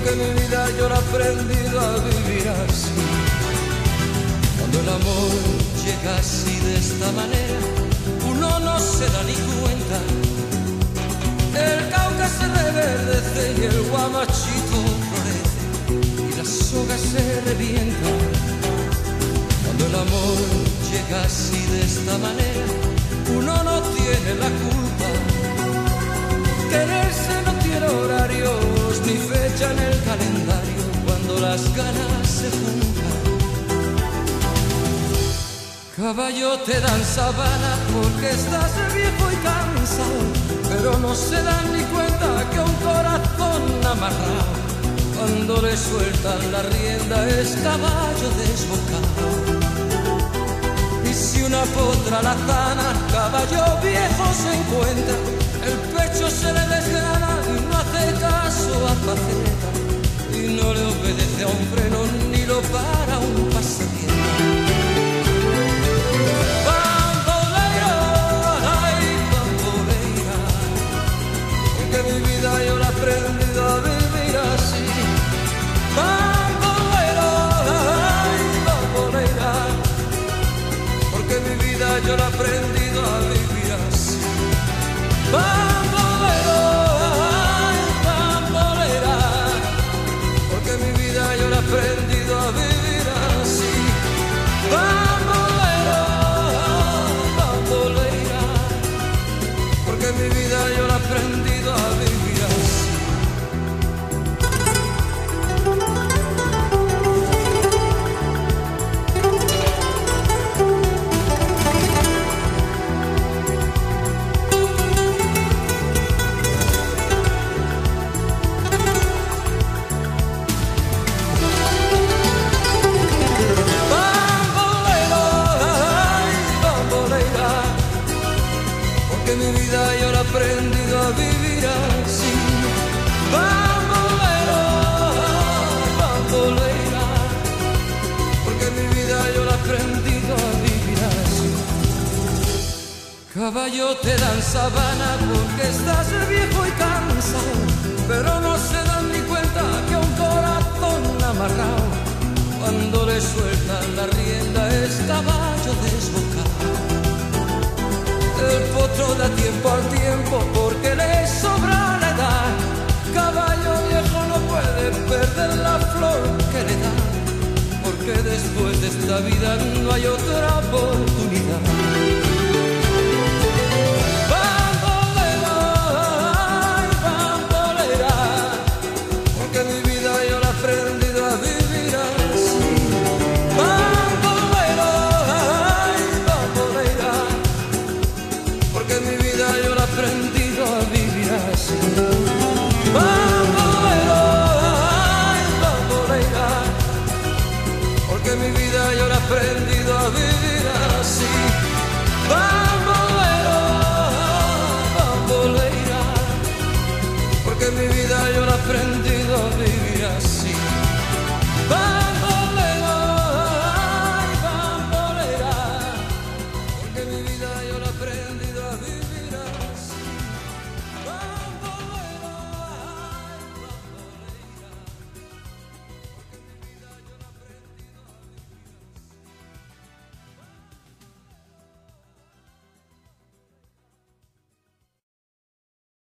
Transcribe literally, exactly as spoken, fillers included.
porque mi vida yo la he aprendido a vivir así. Cuando el amor llega así de esta manera, uno no se da ni cuenta. El Cauca se reverdece y el guamachito florece y la soga se revienta. Cuando el amor llega así de esta manera, uno no tiene la culpa. Quererse no tiene horarios ni fecha en el calendario cuando las ganas se juntan. Caballo, te dan sabana porque estás viejo y cansado, pero no se dan ni cuenta que un corazón amarrado, cuando le sueltan la rienda, es caballo desbocado. Y si una potra la zana, caballo viejo se encuentra, el pecho se le desgrana y no hace caso a faceta, y no le obedece a un freno ni lo para un pasatiempo. Bambolera, ay, bambolera, porque mi vida yo la he aprendido a vivir así. Bambolera, ay, bambolera, porque mi vida yo la he aprendido a vivir así. Bambolero, ay, bambolera, porque mi vida yo la he aprendido a vivir así. Bambolero, bambolera, porque mi vida yo la he aprendido a vivir así. Mi vida yo la he aprendido a vivir así. Bambolero, bambolera, porque mi vida yo la he aprendido a vivir así. Caballo, te dan sabana porque estás viejo y cansado, pero no se dan ni cuenta que un corazón amarrado, cuando le sueltan la rienda, es caballo desbocado. El potro da tiempo al tiempo porque le sobra la edad. Caballo viejo no puede perder la flor que le da, porque después de esta vida no hay otra oportunidad. Bambolera, ay, bambolera, porque mi vida yo la he aprendido a vivir así. Bambolera, ay, bambolera, porque mi vida yo la he aprendido a vivir así. Bambolero, ay, bambolera, porque mi vida yo la he aprendido a vivir así. Bambolero, bambolera, porque mi vida yo la he aprendido a vivir así. Bambolero,